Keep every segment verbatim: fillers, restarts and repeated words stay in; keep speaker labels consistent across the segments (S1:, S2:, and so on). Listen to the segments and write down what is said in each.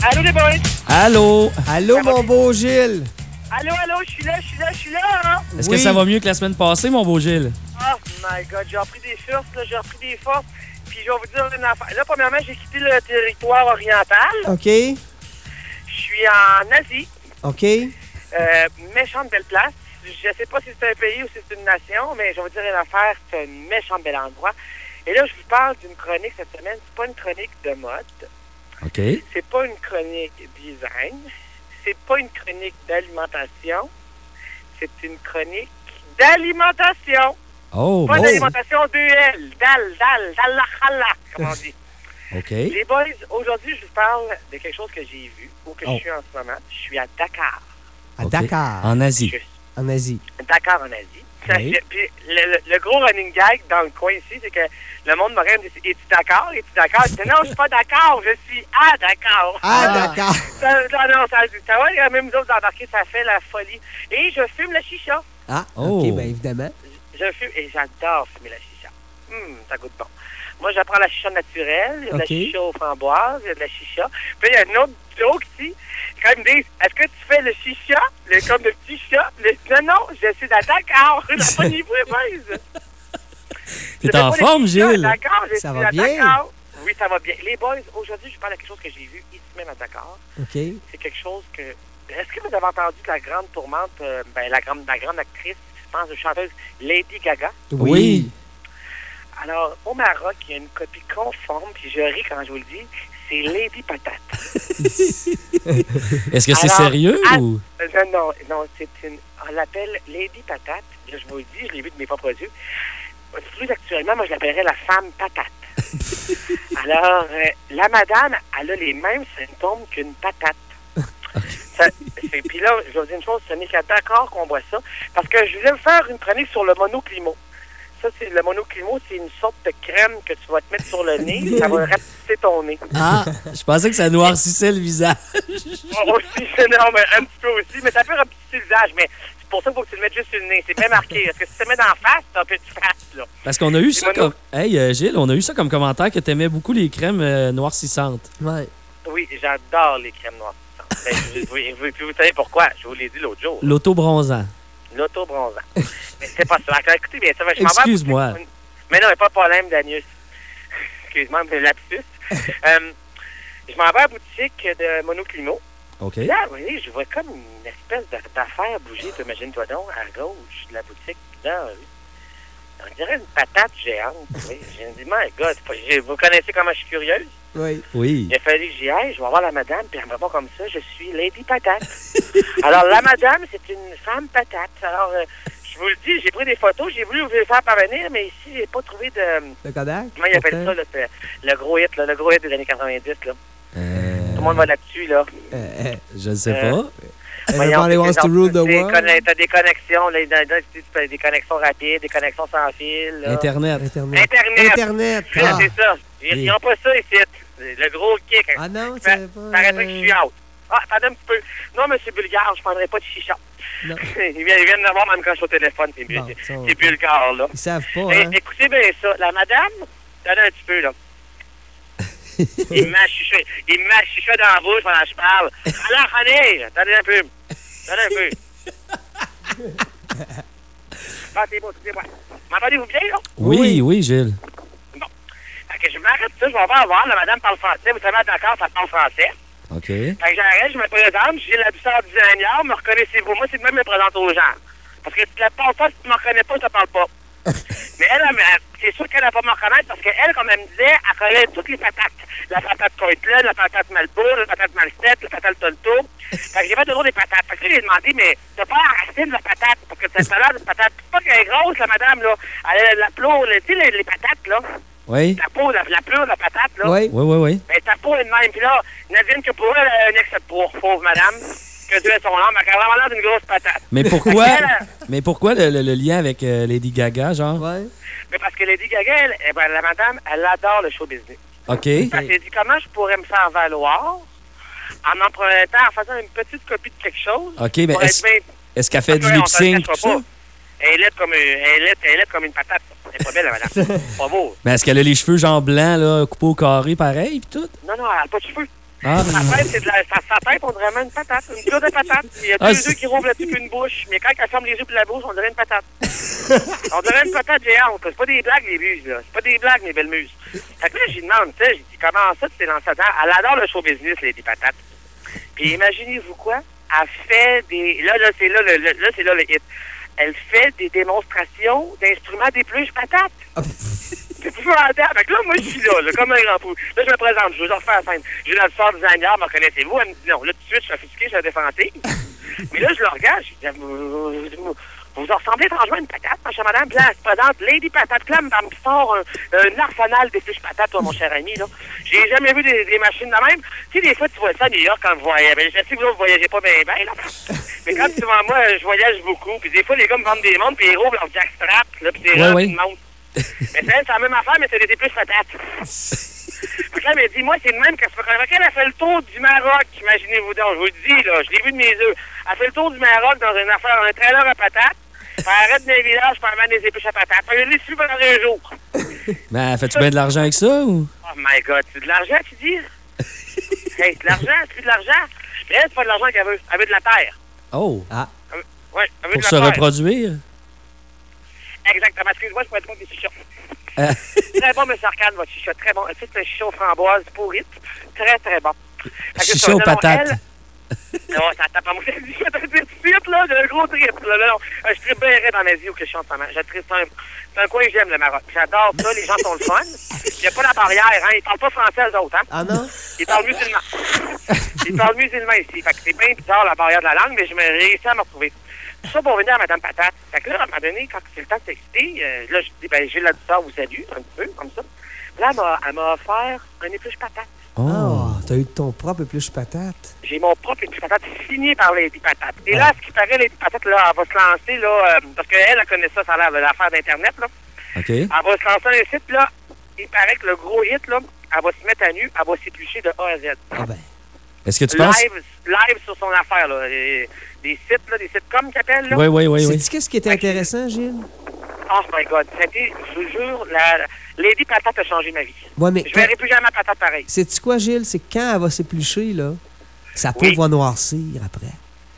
S1: Allô, les boys?
S2: Allô?
S3: Allô, mon beau Gilles?
S1: Allô, allô, je suis là, je suis là, je suis là, hein?
S2: Est-ce
S3: Oui.
S2: que ça va mieux que la semaine passée, mon beau Gilles?
S1: Oh my God, j'ai repris des forces, là, j'ai repris des forces. Puis je vais vous dire une affaire. Là, premièrement, j'ai quitté le territoire oriental.
S3: OK.
S1: Je suis en Asie.
S3: OK.
S1: Euh, méchante belle place. Je sais pas si c'est un pays ou si c'est une nation, mais je vais vous dire une affaire, c'est un méchant bel endroit. Et là, je vous parle d'une chronique cette semaine. C'est pas une chronique de mode.
S2: OK.
S1: C'est pas une chronique design. C'est pas une chronique d'alimentation. C'est une chronique d'alimentation.
S2: Oh,
S1: Pas
S2: bon.
S1: d'alimentation deux L. Dal, dal, dal, comme on dit.
S2: OK.
S1: Les boys, aujourd'hui, je vous parle de quelque chose que j'ai vu ou que
S2: Oh.
S1: je suis en ce moment. Je suis à Dakar.
S3: À
S2: OK.
S3: Dakar,
S2: En Asie.
S1: Je suis
S3: en Asie.
S1: à Dakar, en Asie.
S3: Oui.
S1: Puis le, le- le gros running gag dans le coin ici, c'est que le monde m'aurait dit « Es-tu d'accord? Es-tu d'accord? » Je dis « Non, je suis pas d'accord. Je suis à Dakar. »
S3: Ah, Dakar.
S1: Ça, ça, non, ça, ça va, même nous autres d'embarquer, ça fait la folie. Et je fume le chicha.
S3: Ah,
S2: Oh.
S3: OK, bien évidemment.
S1: Je fume et j'adore fumer la chicha. Hum, ça goûte bon. Moi, j'apprends la chicha naturelle. Il y a de
S3: OK.
S1: la chicha aux framboises, il y a de la chicha. Puis il y a une autre joke ici. Quand ils me disent, est-ce que tu fais le chicha, le, comme le petit chat? Le, non, non, je suis à Dakar. N'a pas niveau, boys. Je
S2: T'es
S1: fais
S2: en
S1: pas le
S2: forme,
S1: chicha à
S2: Gilles?
S1: Dakar, je
S3: Ça
S1: suis
S3: va
S1: à
S3: bien?
S1: Dakar. Oui, ça va bien. Les boys, aujourd'hui, je parle de quelque chose que j'ai vu ici même à Dakar.
S3: OK.
S1: C'est quelque chose que... Est-ce que vous avez entendu de la grande tourmente, euh, ben, la, grande, la grande actrice, je pense, de chanteuse Lady Gaga?
S2: Oui.
S1: Alors, au Maroc, il y a une copie conforme, puis je ris quand je vous le dis, c'est Lady Patate.
S2: Est-ce que c'est
S1: Alors,
S2: sérieux
S1: à-
S2: ou...
S1: Euh, Non, non, non, c'est une... On l'appelle Lady Patate. Là, je vous le dis, je l'ai vu de mes propres yeux. Plus actuellement, moi, je l'appellerais la femme patate. Alors, euh, la madame, elle a les mêmes symptômes qu'une patate. Ça- c'est- Puis là, je vais vous dire une chose, ce n'est qu'à Dakar qu'on voit ça, parce que je voulais me faire une chronique sur le monoclimo. Ça, c'est le monoclimo, c'est une sorte de crème que tu vas te mettre sur le nez, ça va rapetisser ton nez.
S2: Ah, je pensais que ça noircissait le visage.
S1: Oh, aussi, c'est non, mais un petit peu aussi, mais ça peut rapetisser le visage, mais c'est pour ça qu'il faut que tu le mettes juste sur le nez. C'est bien marqué. Parce que si tu te mets dans la face, t'as un peu de face, là.
S2: Parce qu'on a eu ça
S1: Dis-moi
S2: comme... Hey, euh, Gilles, on a eu ça comme commentaire que t'aimais beaucoup les crèmes euh, noircissantes.
S3: Ouais.
S1: Oui, j'adore les crèmes noires. Ben, je- vous- vous- puis vous savez pourquoi? Je vous l'ai dit l'autre jour.
S2: L'auto-bronzant.
S1: L'auto-bronzant. Mais c'est pas ça. Alors, écoutez, bien ça, je m'en vais à la
S2: Excuse-moi.
S1: boutique. Mais non, il n'y a pas de problème, Danius. Excuse-moi, mais lapsus. euh, je m'en vais à la boutique de Monoclimo.
S2: OK.
S1: Là, vous voyez, je vois comme une espèce d'a- d'affaire bouger, toi, imagine-toi donc, à gauche de la boutique. Là, on dirait une patate géante. Oui. J'ai dit, my God, c'est pas- j'ai- vous connaissez comment je suis curieuse?
S3: Oui.
S2: Oui.
S1: Il a fallu que j'y aille, je vais voir la madame, puis elle me répond comme ça, je suis Lady Patate. Alors, la madame, c'est une femme patate. Alors, euh, je vous le dis, j'ai pris des photos, j'ai voulu vous les faire parvenir, mais ici, j'ai pas trouvé de...
S3: Le Kodak?
S1: Comment ils appellent ça, là, c'est le gros hit, là, le gros hit des années quatre-vingt-dix, là. Tout le monde va là-dessus, là.
S3: Euh, euh,
S2: Je ne sais
S1: Euh,
S2: pas.
S3: Everybody wants to rule the
S1: Des
S3: world.
S1: conne- T'as des connexions, là, dans- dans- tu peux- des connexions rapides, des connexions sans fil, là.
S2: Internet.
S3: Internet.
S1: Internet.
S3: Internet.
S1: Là,
S3: Ah,
S1: c'est ça. Ils
S2: Oui.
S1: n'ont pas ça ici. Le gros kick.
S3: Ah non,
S1: Ça
S3: c'est pas...
S1: paraîtrait que je suis out. Ah, attendez un petit peu. Non, monsieur Bulgare, je prendrai pas de chicha.
S3: Non.
S1: Ils viennent, ils viennent de voir même quand je suis au téléphone, c'est
S3: Bon,
S1: bul-
S3: ça, on-
S1: c'est Bulgare, là.
S3: Ils savent pas,
S1: Eh,
S3: hein?
S1: écoutez bien ça. La madame, attendez un petit peu, là. Il m'a chuchoté, il m'a chuchoté dans la bouche pendant que je parle. Alors, René, attendez un peu. Attendez un peu. Ah, c'est bon, c'est bon. M'entendez-vous bien, là?
S2: Oui, oui, Gilles.
S1: Fait que je m'arrête ça, je vais voir, voir, la madame parle français. Vous savez, d'accord, ça parle français.
S2: OK.
S1: Fait que j'arrête, je me présente, j'ai la douceur du designer, me reconnaissez-vous? Moi, c'est de même me présente aux gens. Parce que si tu la parles pas, si tu me reconnais pas, je te parle pas. Mais elle, elle, c'est sûr qu'elle n'a pas me reconnaître parce qu'elle, comme elle me disait, elle connaît toutes les patates. La patate Coitlet, la patate Malbourg, la patate Malsette, la patate Tolto. Fait que j'ai fait toujours des patates. Fait que là, j'ai demandé, mais t'as pas la racine de la patate? Parce que t'as l'air de patate. C'est pas qu'elle est grosse, la madame, là. Elle a la peau, tu sais, les, les patates, là.
S2: Oui.
S1: La peau, la, la pleure de la patate, là.
S3: Oui.
S2: Oui, oui, oui.
S1: Ben, ta peau est de même. Puis là, Nadine, que pour elle, elle a un excès de poids, pauvre madame. Que Dieu ait son âme, elle a vraiment l'air d'une grosse patate.
S2: Mais pourquoi,
S1: Fait qu'elle,
S2: mais pourquoi le, le- le lien avec euh, Lady Gaga, genre?
S3: Ouais.
S1: mais parce que Lady Gaga, elle, eh ben, la madame, elle adore le show business.
S2: OK.
S1: Elle s'est dit, comment je pourrais me faire valoir en empruntant, en faisant une petite copie de quelque chose.
S2: OK, mais
S1: pour
S2: est-ce
S1: être bien-
S2: est-ce qu'elle fait du
S1: Après, on s'en
S2: lip-sync,
S1: cachera
S2: tout ça?
S1: pas. Elle est laide comme, une- elle est laide- elle est laide comme une patate. Elle est pas belle, la madame. Pas beau.
S2: Mais est-ce qu'elle a les cheveux genre blancs, là, coupés au carré, pareil, pis tout?
S1: Non, non, elle n'a pas de cheveux.
S2: Ah,
S1: Sa tête, c'est de la, sa, sa tête, on dirait vraiment une patate, une pure de patate. Il y a
S2: Ah,
S1: deux
S2: c'est-
S1: yeux qui rouvrent là-dessus qu'une bouche, mais quand elle ferme les yeux puis la bouche, on dirait une patate. On dirait une patate géante. C'est pas des blagues, les muses, là. C'est pas des blagues, mes belles muses. Fait que là, j'y demande, tu sais, j'ai dit, comment ça, tu t'es lancé dedans? Elle adore le show business, les patates. Puis imaginez-vous quoi? Elle fait des... Là, là, c'est là, le, le- là, c'est là le hit. Elle fait des démonstrations d'instruments d'épluche patates. C'est plus formidable. Fait que là, moi, je suis là, là, comme un grand fou. Là, je me présente, je veux leur faire la scène. J'ai notre sœur designer, me reconnaissez-vous? Elle me dit non. Là, tout de suite, je suis offusqué, je suis à la défensive. Mais là, je le regarde, je dis, vous, vous, vous ressemblez étrangement à une patate, ma chère madame. Puis là, elle se présente, Lady Patate. Puis là, elle me sort un, un arsenal d'épluches patates, toi, mon cher ami, là. J'ai jamais vu des, des machines de même. Tu sais, des fois, tu vois ça à New York quand vous voyagez. Ben, je sais que vous ne voyagez pas bien, bien, là. Mais quand tu vois moi, je voyage beaucoup. Puis des fois, les gars me vendent des montres, puis ils rouvrent leur jackstrap, là, puis c'est
S2: Ouais,
S1: là,
S2: ouais.
S1: une montre. Mais c'est c'est la même affaire, mais c'est des épluches patates. Fait que là, elle m'a dit, moi, c'est le même que ça fait qu'elle a fait le tour du Maroc, imaginez-vous donc, je vous le dis, là, je l'ai vu de mes yeux. Elle fait le tour du Maroc dans une affaire, un trailer à patates, puis elle arrête dans les villages pour amener des épluches à patates. Fait que je l'ai su pendant un jour.
S2: Ben, fais-tu bien de l'argent avec ça ou?
S1: Oh my God, c'est de l'argent, tu dis? Hey, c'est de l'argent, c'est plus de l'argent. Mais elle, c'est pas de l'argent qu'elle veut, elle veut de la terre.
S2: Oh,
S3: Ah,
S1: Elle veut- Ouais, elle veut
S2: pour
S1: de la
S2: se
S1: terre.
S2: reproduire?
S1: Exactement, excuse-moi, je pourrais être bon des chichons.
S2: Euh.
S1: Très bon, M. Arcane, votre chichon, très bon. C'est un chichon framboise pourrite, très, très bon. Fait que ça,
S2: Chichon
S1: non,
S2: patate.
S1: elle- Non, ça tape à moi. Je vais te dire tout de suite, là, j'ai un gros trip, là, là, non. Euh, Je tripe bien raide dans ma vie où que je suis en ce moment. Je tripe, c'est un, c'est un coin que j'aime, le Maroc. J'adore ça, les gens sont le fun. Il n'y a pas la barrière, hein. Ils parlent pas français, eux autres, hein.
S3: ah non?
S1: Ils parlent musulman. Ils parlent musulman ici. Fait que c'est bien bizarre, la barrière de la langue, mais je me réussis à me retrouver. Tout ça pour venir à Mme Patate. Fait que là, à un moment donné, quand c'est le temps de texter, euh, là, je dis, ben, j'ai la douceur, vous salue, un petit peu, comme ça. Là, elle m'a, elle m'a offert un épluche patate.
S2: Oh.
S3: Oh, t'as eu ton propre épluche patate.
S1: J'ai mon propre épluche patate signé par Lady Patate. Et là, ce qui paraît, Lady Patate, là, elle va se lancer, là, euh, parce qu'elle, elle connaît ça, ça a l'air de l'affaire d'Internet, là.
S2: OK.
S1: Elle va se lancer un site, là. Il paraît que le gros hit, là, elle va se mettre à nu, elle va s'éplucher de A à Z.
S3: Ah ben.
S2: Est-ce que tu penses?
S1: Live, live sur son affaire, là. Les- Des sites, là, des sites comme qu'ils appellent, là.
S2: Oui, oui, oui, oui.
S3: Sais-tu qu'est-ce qui était intéressant, Gilles?
S1: Oh my God. C'était, je vous jure, la Lady Patate a changé ma vie.
S3: Ouais, mais
S1: Je
S3: quand-
S1: verrai plus jamais ma patate pareille.
S3: sais-tu quoi, Gilles? C'est que quand elle va s'éplucher, là, sa peau
S1: Oui.
S3: va noircir après.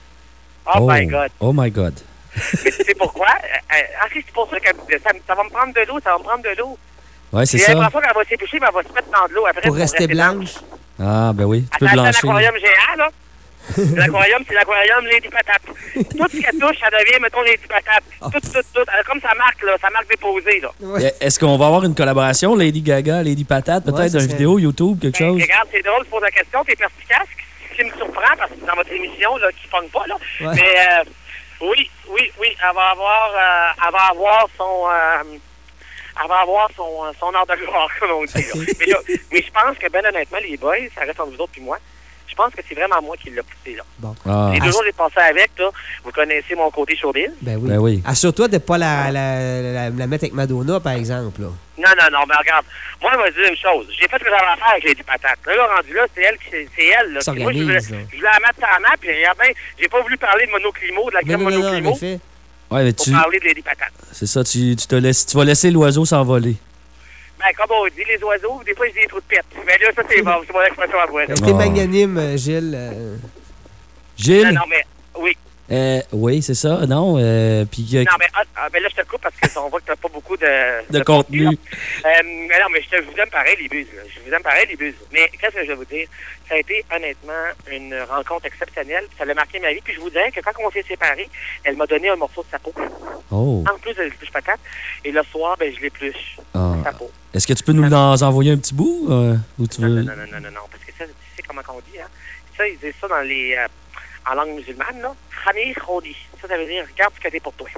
S1: Oh, my God.
S2: Oh my God.
S1: Mais tu sais pourquoi? Euh, euh, ah, c'est pour ça que ça, ça va me prendre de l'eau, ça va me prendre de l'eau.
S2: Ouais, c'est
S1: J'ai
S2: ça.
S1: l'impression qu'elle va s'éplucher, mais elle va se mettre dans de l'eau après.
S3: Pour rester blanche.
S2: Ah, ben oui, tu peux
S1: Attends, c'est
S2: blanchir.
S1: l'aquarium géant, là. L'aquarium, c'est l'aquarium Lady Patate. Tout ce qu'elle touche, ça devient, mettons, Lady Patate. Tout, tout, tout. Elle a comme sa marque, là, sa marque déposée, là.
S3: Ouais.
S2: Est-ce qu'on va avoir une collaboration, Lady Gaga, Lady Patate, peut-être
S3: Ouais, ça
S2: une
S3: serait-
S2: vidéo, YouTube, quelque
S1: Ben,
S2: chose?
S1: regarde, c'est drôle, tu poses la question, t'es perspicace, ce qui me surprend, parce que c'est dans votre émission, là, qui ne pogne pas, là.
S3: Ouais.
S1: Mais, euh, oui, oui, oui, elle va avoir, euh, elle va avoir son, euh, elle va avoir son, euh, son art de gloire, comme on dit, là. mais, là, mais je pense que, ben honnêtement, les boys, ça reste entre vous autres puis moi, je pense que c'est vraiment moi qui l'ai poussé, là.
S3: Bon.
S2: Ah,
S1: Les deux jours, j'ai passé avec, là. Vous connaissez mon côté showbiz.
S3: Ben oui.
S2: Ben oui.
S3: Assure-toi de ne pas la, la, la, la mettre avec Madonna, par exemple. Là.
S1: Non, non, non, mais regarde, moi, elle m'a dit une chose. J'ai fait ce que j'avais à faire avec les patates. Là, là, rendu là, c'est elle qui, c'est elle, là.
S3: Qui
S1: Puis moi, je voulais,
S3: s'organise, là.
S1: je voulais la mettre sur la map, puis il y a ben, j'ai pas voulu parler de monoclimo, de la
S3: Mais
S1: crème
S3: non, non, non, en
S1: monoclimo,
S3: effet.
S2: Ouais, mais
S1: pour
S2: tu.
S1: parler de Lady Patate.
S2: C'est ça, tu, tu, te laisses, tu vas laisser l'oiseau s'envoler.
S1: Ben, comme on dit, les oiseaux, des fois, j'ai des trous de pète. Mais là, ça, c'est bon, c'est mon expression à moi.
S3: T'es
S2: Ah.
S3: magnanime, euh, Gilles. euh.
S2: Gilles?
S1: Non, non, mais, oui.
S2: Euh, oui, c'est ça, non? Euh, puis, euh,
S1: Non, mais, ah, ah, ben là, je te coupe parce qu'on voit que t'as pas beaucoup de...
S2: de contenu.
S1: là. Euh, mais non, mais je, te, je vous aime pareil, les buses. là. Je vous aime pareil, les buses. Mais qu'est-ce que je vais vous dire? Ça a été, honnêtement, une rencontre exceptionnelle. Ça a marqué ma vie. Puis je vous dirais que quand on s'est séparés, elle m'a donné un morceau de sa peau.
S2: Oh.
S1: En plus de l'épluche patate. Et le soir, ben, je l'épluche.
S2: Ah.
S1: Sa peau.
S2: Est-ce que tu peux nous en envoyer un petit bout? euh, ou tu
S1: Non,
S2: veux...
S1: non, non, non, non, non, non. Parce que ça, tu sais comment on dit, hein? Ça, ils disent ça dans les... euh, en langue musulmane, là. Khamir Khodi. Ça, ça veut dire, regarde ce que t'es pour toi.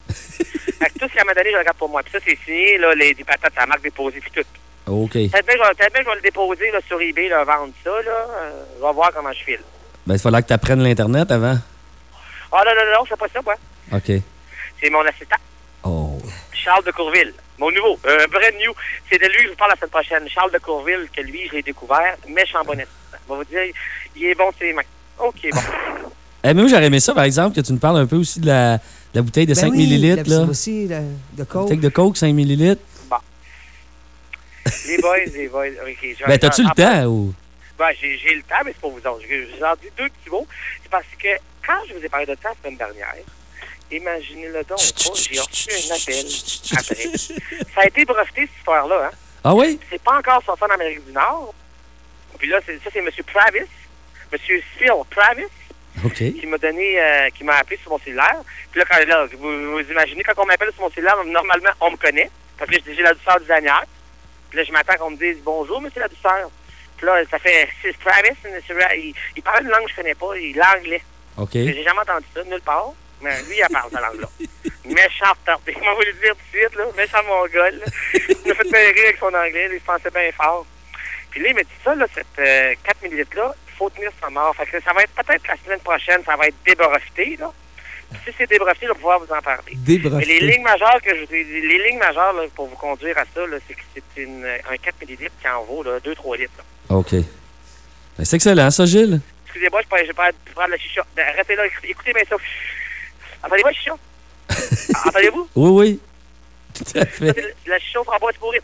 S1: Fait que tout ce qu'elle m'a donné, je le regarde pour moi. Puis ça, c'est signé, là, les, des patates, la marque déposée, puis tout.
S2: OK.
S1: Peut-être bien, je vais- peut-être bien que je vais le déposer là, sur eBay, là, vendre ça, là. Euh, je vais voir comment je file.
S2: Ben, il fallait que tu apprennes l'Internet avant.
S1: Ah non, non, non, c'est pas ça, moi.
S2: OK.
S1: C'est mon assistant,
S2: Oh.
S1: Charles de Courville. Mon nouveau, euh, brand new. C'est de lui que je vous parle la semaine prochaine. Charles de Courville, que lui, je l'ai découvert. Méchant bon assistant. Je vais vous dire, il est bon de ses mains. OK, bon.
S2: Eh, mais moi, j'aurais aimé ça, par exemple, que tu nous parles un peu aussi de la, de la bouteille de
S3: Ben
S2: cinq
S3: oui,
S2: millilitres.
S3: la-
S2: Là.
S3: aussi, la- de
S2: La
S3: coke.
S2: bouteille de Coke, cinq millilitres.
S1: Les boys, les boys. OK, je vais-
S2: Ben, t'as-tu
S1: je
S2: le
S1: vais-
S2: temps ou...
S1: Ben, j'ai, j'ai le temps, mais c'est pour vous autres. Je vous en dis deux petits mots. C'est parce que quand je vous ai parlé de ça la semaine dernière, imaginez-le donc pas, j'ai reçu un appel après. Ça a été breveté, cette histoire-là, hein?
S2: Ah oui?
S1: C'est pas encore sorti en Amérique du Nord. Puis là, c'est, ça, c'est M. Travis, M. Phil Travis,
S2: OK.
S1: qui m'a donné, euh, qui m'a appelé sur mon cellulaire. Puis là, quand, là vous, vous imaginez, quand on m'appelle sur mon cellulaire, normalement, on me connaît. Parce que j'ai la douceur du Zanière. Puis là, je m'attends qu'on me dise « Bonjour, monsieur la douceur ». Puis là, ça fait « C'est Travis ». Il, il parle une langue que je connais pas, il l'anglais.
S2: OK.
S1: J'ai jamais entendu ça, nulle part. Mais lui, il parle cette langue-là. Méchant retardé. Comment vous le dire tout de suite, là? Méchant mongol. Il m'a fait bien rire avec son anglais, il se pensait bien fort. Puis là, il m'a dit ça, là, cette euh, quatre millilitres-là, il faut tenir sa mort. Fait que ça va être peut-être la semaine prochaine, ça va être débrofité, là. Puis si c'est débrofité, on va pouvoir vous en parler.
S3: Débrofité.
S1: Mais les lignes majeures que je vous ai dit, les lignes majeures, là, pour vous conduire à ça, là, c'est que c'est une, un quatre millilitres qui en vaut, là, deux trois litres, là.
S2: OK. Ben, c'est excellent, ça, Gilles.
S1: Excusez-moi, je vais pas prendre la chicha. Ben, arrêtez là, écoutez bien ça. Entendez-moi, chicha? Entendez-vous?
S2: Oui, oui. Tout à fait.
S1: C'est la chicha au framboise pourrie.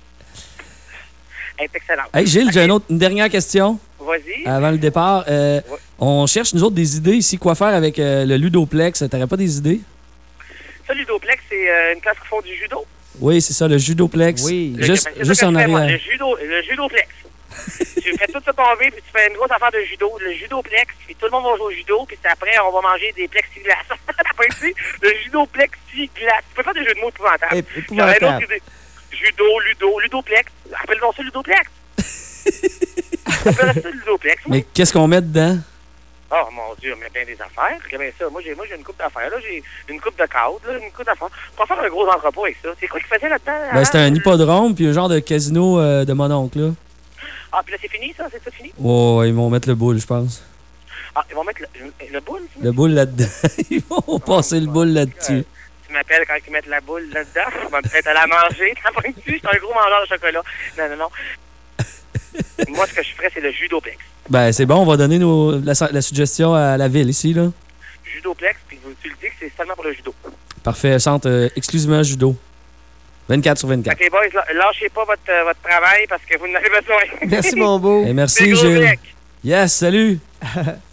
S1: Elle est excellente.
S2: Hey, Gilles,
S1: okay.
S2: j'ai une, autre, une dernière question.
S1: Vas-y.
S2: Avant le départ. Euh,
S1: ouais.
S2: On cherche, nous autres, des idées ici. Quoi faire avec euh, le ludoplex? T'aurais pas des idées?
S1: Ça, le ludoplex, c'est euh, une classe qui font du judo.
S2: Oui, c'est ça, le judoplex.
S3: Oui.
S2: Juste,
S1: le,
S2: juste en
S1: fais, moi,
S2: arrière.
S1: le, judo, le judoplex. Tu fais tout ça tomber, puis tu fais une grosse affaire de judo. Le judoplex, puis tout le monde va jouer au judo, puis après, on va manger des plexiglas. T'as pas ici? Le judoplexiglas. Tu peux faire des jeux de mots épouvantables.
S3: Épouvantable.
S1: Judo, ludo, ludoplex. Appelle-nous ça ludoplex. Appelle ça ludoplex.
S2: Mais qu'est-ce qu'on met dedans?
S1: Oh mon Dieu, mais bien des affaires. Regarde bien ça. Moi, j'ai, moi, j'ai une coupe d'affaires. Là, j'ai une coupe de cadre, là, une coupe d'affaires. On va faire un gros entrepôt avec ça. C'est quoi qu'ils faisaient là-dedans?
S2: Ben,
S1: hein?
S2: c'était un hippodrome puis un genre de casino euh, de mon oncle, là.
S1: Ah, puis là, c'est fini, ça? C'est tout fini?
S2: Oh, ils vont mettre le boule, je pense.
S1: Ah, ils vont mettre le, le boule? Tu
S2: Le boule là-dedans. Ils vont passer le boule là-dessus.
S1: Euh, tu m'appelles quand ils mettent la boule là-dedans. Je vais peut-être aller la manger. T'as pas dessus? Je suis un gros mangeur de chocolat. Non, non, non. Moi, ce que je ferais, c'est le judoplex.
S2: Ben, c'est bon, on va donner nos, la, la suggestion à la ville ici, là.
S1: Judoplex, puis tu le dis que c'est seulement pour le judo.
S2: Parfait, centre euh, exclusivement judo. vingt-quatre sur vingt-quatre.
S1: OK, boys, lâchez pas votre, euh, votre travail parce que vous en avez besoin.
S3: Merci, mon beau.
S2: Et merci,
S1: Des gros
S2: Gilles.
S1: becs.
S2: Yes, salut!